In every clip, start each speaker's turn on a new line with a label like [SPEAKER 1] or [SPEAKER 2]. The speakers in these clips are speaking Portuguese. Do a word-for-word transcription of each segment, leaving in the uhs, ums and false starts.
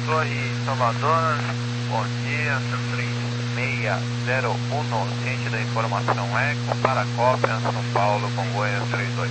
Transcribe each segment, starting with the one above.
[SPEAKER 1] Torre Salvador, bom dia, três seis zero um, ciente da informação Eco, para a cópia, São Paulo, Congonhas trinta e dois.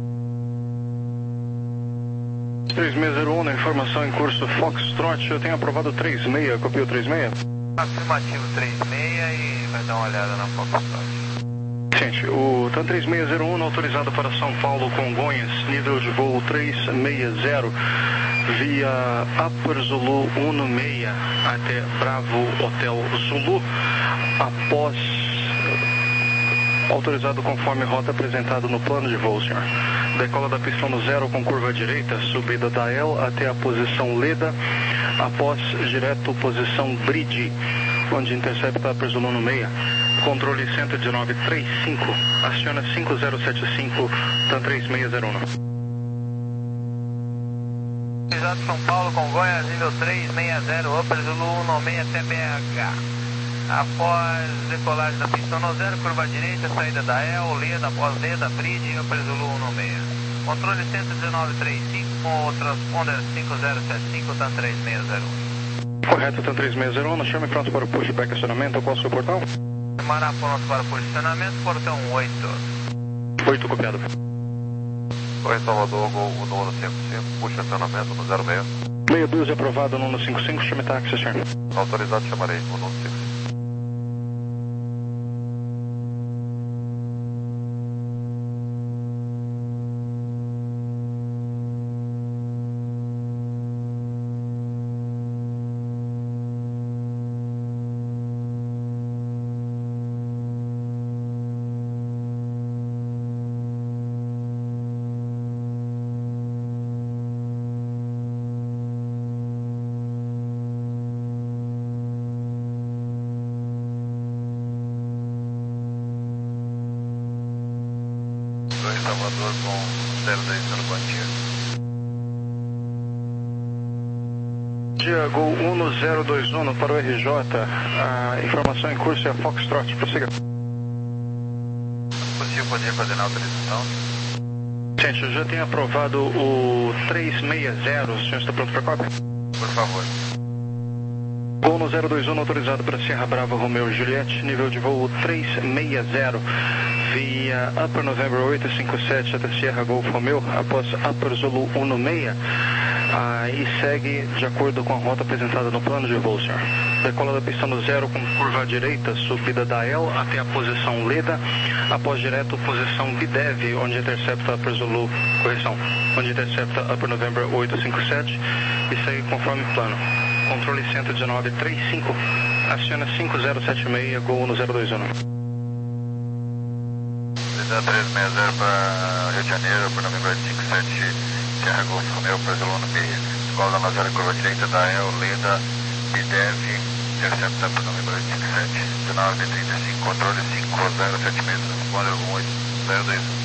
[SPEAKER 2] três seis zero um, informação em curso Foxtrot, eu tenho aprovado três seis, copiou três seis?
[SPEAKER 1] Afirmativo três seis e vai dar uma olhada na Foxtrot.
[SPEAKER 2] Gente, o TAN três seis zero um autorizado para São Paulo, Congonhas, nível de voo três seis zero, via Upper Zulu um seis até Bravo Hotel Zulu, após autorizado conforme rota apresentada no plano de voo, senhor. Decola da pista no zero com curva direita, subida da El até a posição Leda, após direto posição Bridge, onde intercepta Upper Zulu um seis. Controle cento e dezenove trinta e cinco, aciona cinco zero sete cinco, TAN três seis zero um.
[SPEAKER 1] Exato, São Paulo, Congonhas, nível três seis zero, Upper Zulu um seis até B H. Após decolagem da pista no zero, curva direita, saída da El, Leda, após Leda, Bridge, Upper Zulu um seis. Controle cento e dezenove trinta e cinco com o transponder cinco zero sete cinco, TAN três seis zero um.
[SPEAKER 2] Correto, TAN três seis zero um, chame pronto para o pushback acionamento, qual o seu portão?
[SPEAKER 1] Mará pronto para posicionamento, portão oito.
[SPEAKER 2] oito, copiado.
[SPEAKER 3] Oi, Salvador, Gol um cinco cinco, puxa acionamento no zero seis.
[SPEAKER 2] Meia dúzia aprovado no um cinco cinco, chame táxi, senhor.
[SPEAKER 3] Autorizado, chamarei um cinco cinco. Salvador com zero dois zero, bom dia.
[SPEAKER 2] Dia Gol um zero dois um para o R J, a informação em curso é a Foxtrot, prossiga.
[SPEAKER 3] Positivo, poderia fazer na autorização?
[SPEAKER 2] Gente, eu já tenho aprovado o três seis zero, o senhor está pronto para a cópia?
[SPEAKER 3] Por favor.
[SPEAKER 2] Gol no zero dois um autorizado para Sierra Brava Romeo Juliette, nível de voo três seis zero, via Upper November oito cinco sete até Sierra Golf Romeo, após Upper Zulu um seis, ah, e segue de acordo com a rota apresentada no plano de voo, senhor. Decola da pista no zero com curva direita, subida da El até a posição Leda, após direto posição Bidev, onde intercepta Upper Zulu, correção, onde intercepta Upper November oito cinco sete e segue conforme plano. Controle cento e dezenove trinta e cinco, aciona cinco zero sete seis, Gol no zero dois um.
[SPEAKER 3] três seis zero para Rio de Janeiro, por November oito cinco sete, Sierra Golf Romeo, para Zulu um seis. Escola na zero, curva direita da El, Leda, Bidev, intercepta por November oito cinco sete, dezenove trinta e cinco, controle cinco zero sete seis, transponder um oito zero dois um.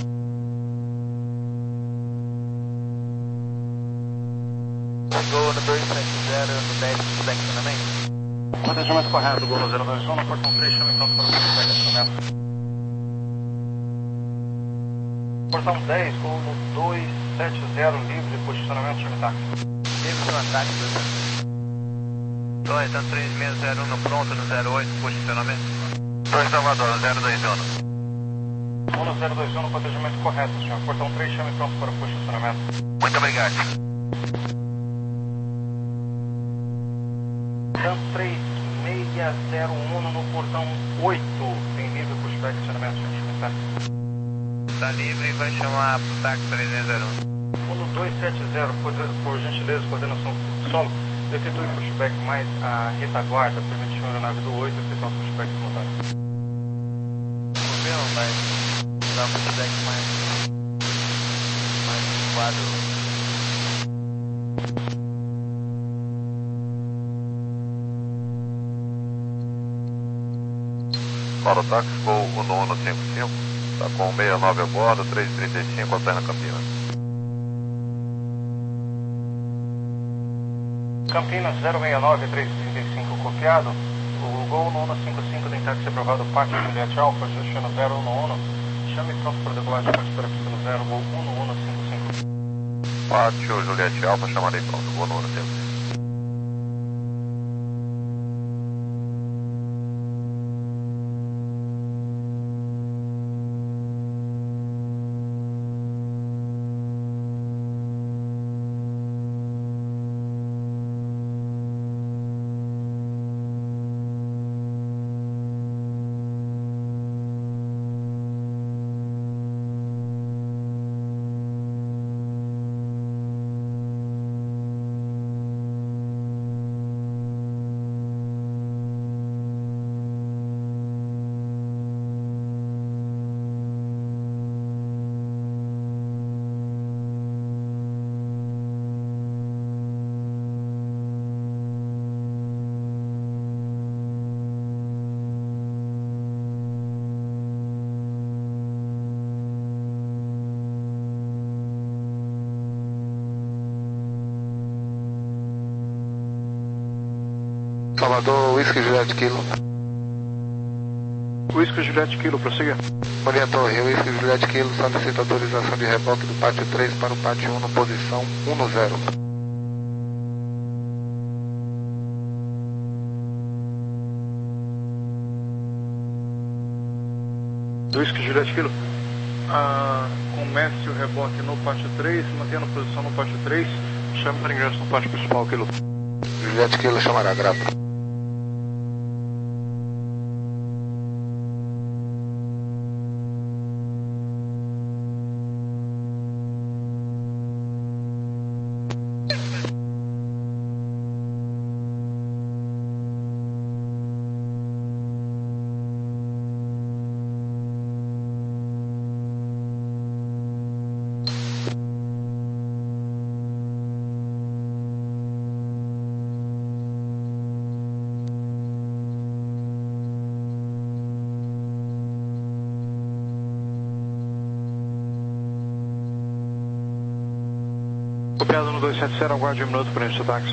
[SPEAKER 1] Gol no dois sete zero, no dez, pushback acionamento.
[SPEAKER 2] Planejamento correto, Gol no zero dois um, no portão três, chame pronto para o pushback acionamento. Portão dez, Gol no dois sete zero, livre, posicionamento, chame táxi.
[SPEAKER 1] Livre para ataque, dois. TAN três seis zero um pronto no zero oito, posicionamento.
[SPEAKER 3] dois Salvador, no zero dois um.
[SPEAKER 2] Gol no zero dois um, no planejamento correto, senhor. Portão três, chame pronto para o posicionamento.
[SPEAKER 3] Muito obrigado.
[SPEAKER 2] TAN três seis zero um no portão oito, tem livre, pushback, acionamento, chame táxi.
[SPEAKER 1] Está livre e vai chamar para o táxi três seis zero um.
[SPEAKER 2] Uno dois sete zero, por, por gentileza, coordenação solo, efetue o pushback mais a retaguarda, permitindo a nave do oito efetuar o pushback simultâneo.
[SPEAKER 1] Problema, mas dá um pushback mais, mais quadro.
[SPEAKER 3] Para o táxi, Gol um um cinco cinco, está com sessenta e nove a bordo, três trinta e cinco, alterna Campinas.
[SPEAKER 2] Campinas zero seis nove três trinta e cinco, copiado. O Gol no um cinco cinco tem táxi aprovado, Pátio Juliette Alfa, destino zero um um. Chame pronto para decolagem, parte para a pista no zero, Gol um um cinco cinco.
[SPEAKER 3] Pátio Juliette Alfa, chamarei pronto, Gol no um cinco cinco.
[SPEAKER 4] Salvador, Whisky Juliette Kilo.
[SPEAKER 2] Whisky Juliette Kilo, prossiga.
[SPEAKER 4] Bom dia, Torre. Whisky Juliette Kilo, solicita autorização de reboque do pátio três para o pátio um, posição um no zero.
[SPEAKER 2] Whisky Juliette Kilo. Ah, comece o reboque no pátio três, mantendo a posição no pátio três, chame para ingresso no pátio principal, Kilo.
[SPEAKER 4] Juliette Kilo chamará, grato.
[SPEAKER 2] Copiado no dois sete zero, aguarde um minuto para início do táxi.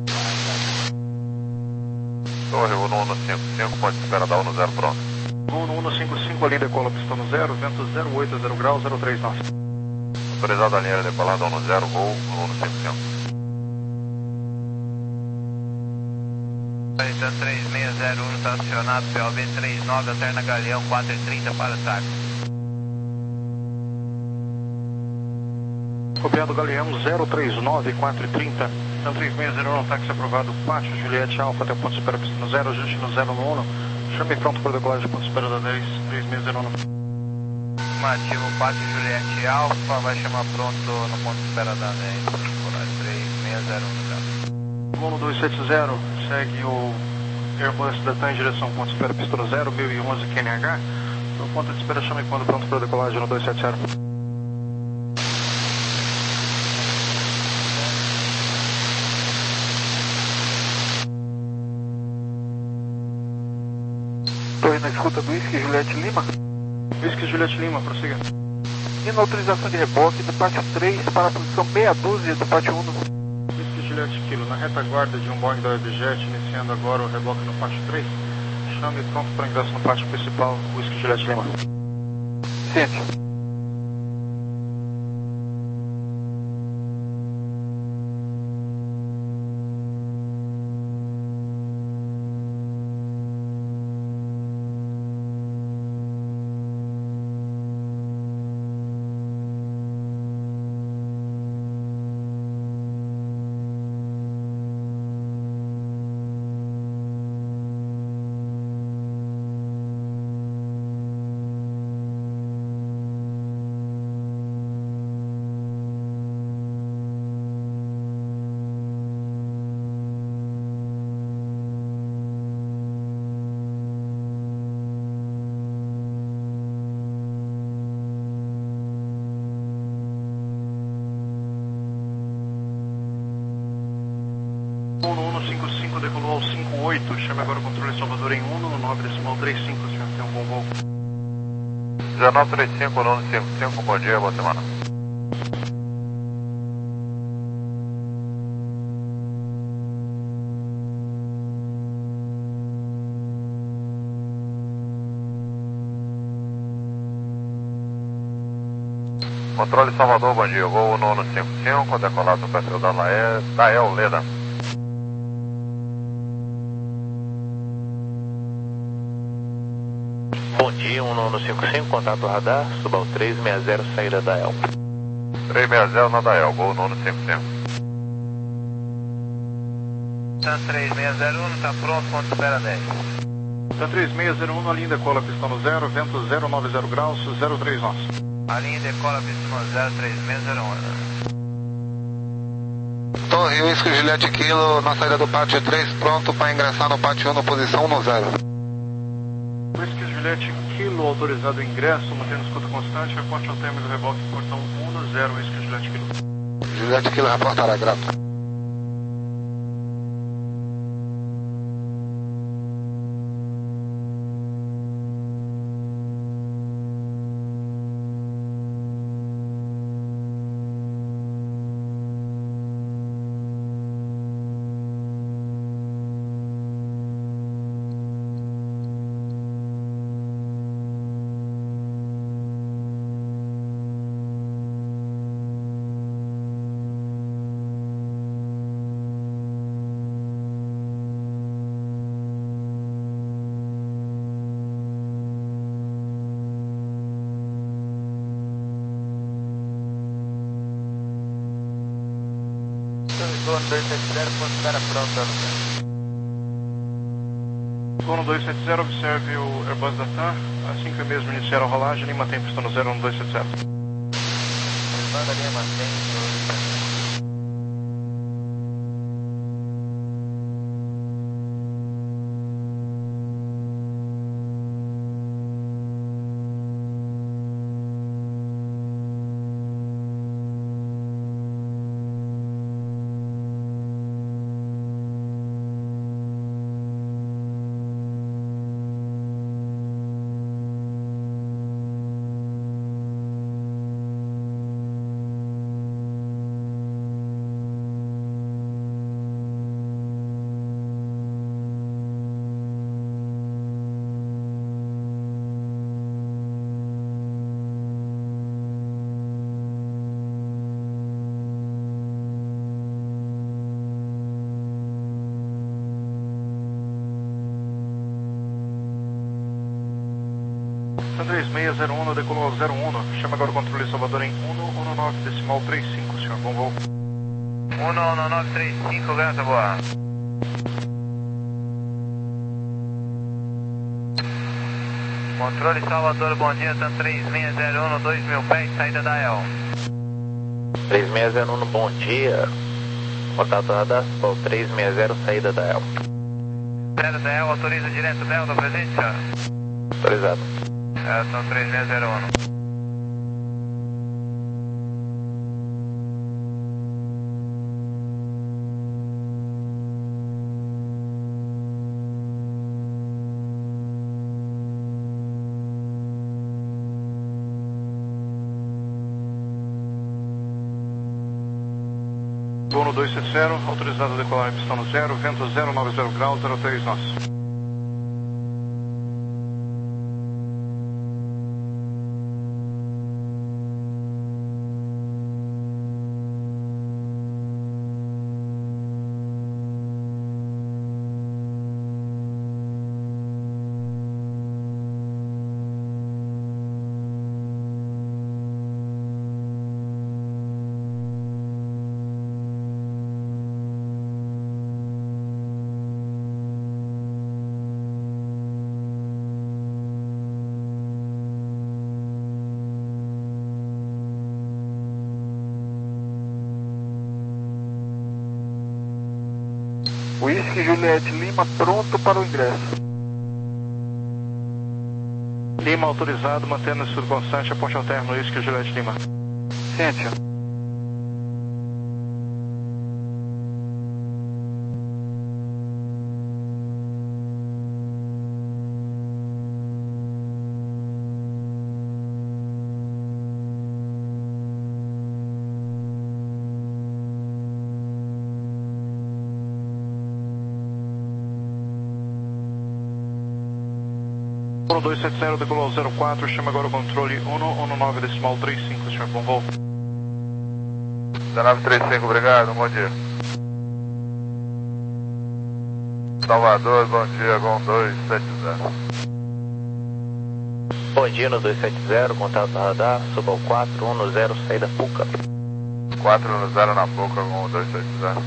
[SPEAKER 3] Torre, Uno um cinco cinco, pode esperar dar um zero pronto.
[SPEAKER 2] Uno um cinco cinco, ali decola pistão no zero, vento zero oito, zero graus, zero três nós.
[SPEAKER 3] Autorizado a linha decolada um zero, gol, Uno cinco cinco.
[SPEAKER 1] Então três seis zero um está acionado, P O B trinta e nove, alterna Galeão quatro e trinta para táxi.
[SPEAKER 2] Copiado Galeão zero três nove, quatro e trinta, então três seis zero um, táxi aprovado, pátio Juliette Alfa, até o ponto de espera pista no zero, ajuste no zero no um, chame pronto para decolagem, ponto de espera da dez, três seis zero um.
[SPEAKER 1] Afirmativo, pátio Juliette Alfa, vai chamar pronto no ponto de espera da dez, decolagem três seis zero um.
[SPEAKER 2] Uno dois sete zero, segue o Airbus Delta em direção ao ponto de espera pista no zero, mil e onze Q N H, no ponto de espera chame quando pronto para decolagem no dois sete zero.
[SPEAKER 4] Torre na escuta do Whisky Juliette Lima.
[SPEAKER 2] Whisky Juliette Lima, prossiga.
[SPEAKER 4] E na autorização de reboque do pátio três para a posição meia dúzia do pátio um.
[SPEAKER 2] Whisky Juliette Kilo, na retaguarda de um Boeing da WebJet, iniciando agora o reboque no pátio três. Chame pronto para ingresso no pátio principal, Whisky Juliette Lima.
[SPEAKER 4] Ciente.
[SPEAKER 2] Uno um cinco cinco decolou ao cinco oito, chame agora o controle Salvador em Uno, nove decimal trinta e cinco, senhor, tem um bom voo.
[SPEAKER 3] dezenove trinta e cinco, Uno cinco cinco, bom dia, boa semana. Controle Salvador, bom dia, voo Uno um cinco cinco, decolado no perfil da Laé, da El Leda.
[SPEAKER 5] Bom dia, Uno um cinco cinco, contato radar, suba ao três seis zero, saída da El.
[SPEAKER 3] três seis zero na da El, voo Uno cinco cinco.
[SPEAKER 1] Então três seis zero um, está pronto, ponto de espera dez.
[SPEAKER 2] Então três seis zero um, a linha decola pistão no zero, vento zero nove zero graus, zero três nós.
[SPEAKER 1] A linha decola pista no zero três seis zero um.
[SPEAKER 4] Torre Whisky Juliette Kilo, na saída do pátio três, pronto para ingressar no pátio um, na posição um no zero.
[SPEAKER 2] Whisky Juliette Kilo, autorizado o ingresso, mantendo escuta constante, reporte ao término do reboque, portão um no zero, Whisky Juliette Kilo.
[SPEAKER 4] Juliette Kilo reportará, grato.
[SPEAKER 1] Zona dois sete zero, considera pronto, Luciano.
[SPEAKER 2] Zona dois sete zero, observe o Airbus da TAM. Assim que mesmo iniciar a rolagem, Lima tem pistão no zero um dois sete zero.
[SPEAKER 1] Manda Lima, tem.
[SPEAKER 2] três seis zero um, decolou zero um, chama agora o controle Salvador em um um nove decimal trinta e cinco, senhor, bom voo.
[SPEAKER 1] um um nove três cinco, graça boa. Controle Salvador, bom dia, TAM três seis zero um, dois mil pés, saída da E L.
[SPEAKER 5] três seis zero um, bom dia. Contato radar, Sol três seis zero, saída da E L.
[SPEAKER 1] Saída da E L, autoriza direto Delta, presente, senhor?
[SPEAKER 5] Autorizado.
[SPEAKER 1] É, são três seis zero um.
[SPEAKER 2] Dono dois sete zero, autorizado a decolar em pistão no zero, vento zero nove zero graus, zero três nós.
[SPEAKER 4] Whisky Juliette Lima pronto para o ingresso.
[SPEAKER 2] Lima autorizado, mantendo o estudo constante, aponte ao término, Whisky Juliette Lima.
[SPEAKER 4] Ciência.
[SPEAKER 2] Dono dois sete zero, decolou zero quatro, chama agora o controle um um nove decimal trinta e cinco, senhor, bom voo.
[SPEAKER 3] nove três cinco, obrigado, bom dia. Salvador, bom dia, Gol dois sete zero.
[SPEAKER 5] Bom dia no dois sete zero, contato radar, suba ao quatro um zero, saída Puca.
[SPEAKER 3] quatro um zero na boca, Gol dois sete zero.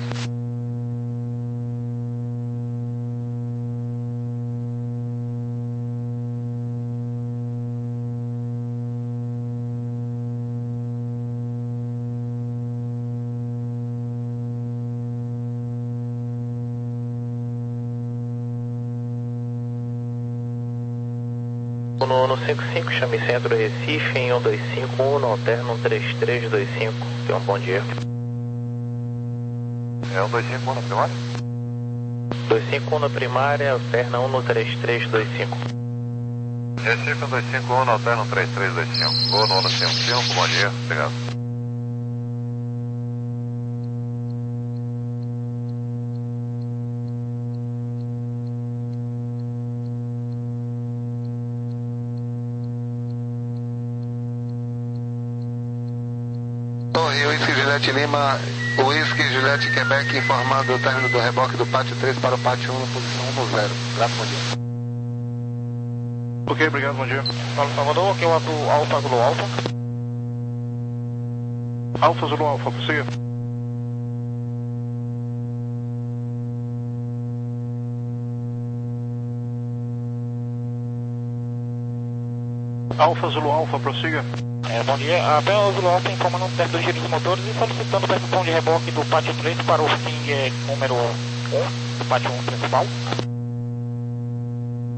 [SPEAKER 5] No, no cinco cinco, chame centro Recife em um dois cinco um, alterno um três três dois cinco. Tenha um bom dia.
[SPEAKER 3] É um dois cinco um na primária?
[SPEAKER 5] dois cinco um na primária, alterna um no três três dois cinco.
[SPEAKER 3] Recife um dois cinco um, alterno um três três dois cinco. Gol no um cinco cinco, bom dia, obrigado.
[SPEAKER 4] Whisky Juliette Lima, Whisky Juliette Quebec informando o término do reboque do pátio três para o pátio um, posição um no zero. Grato, bom dia.
[SPEAKER 2] Ok, obrigado, bom dia.
[SPEAKER 4] Paulo Salvador, aqui é o Alfa Zulu Alfa.
[SPEAKER 2] Alfa Zulu Alfa, prossiga. Alfa Zulu Alfa, prossiga.
[SPEAKER 6] É, bom dia. Apenas Zulu Alfa informando o teste do giro dos motores e solicitando permissão de reboque do pátio três para o F I N G número um, do pátio um principal.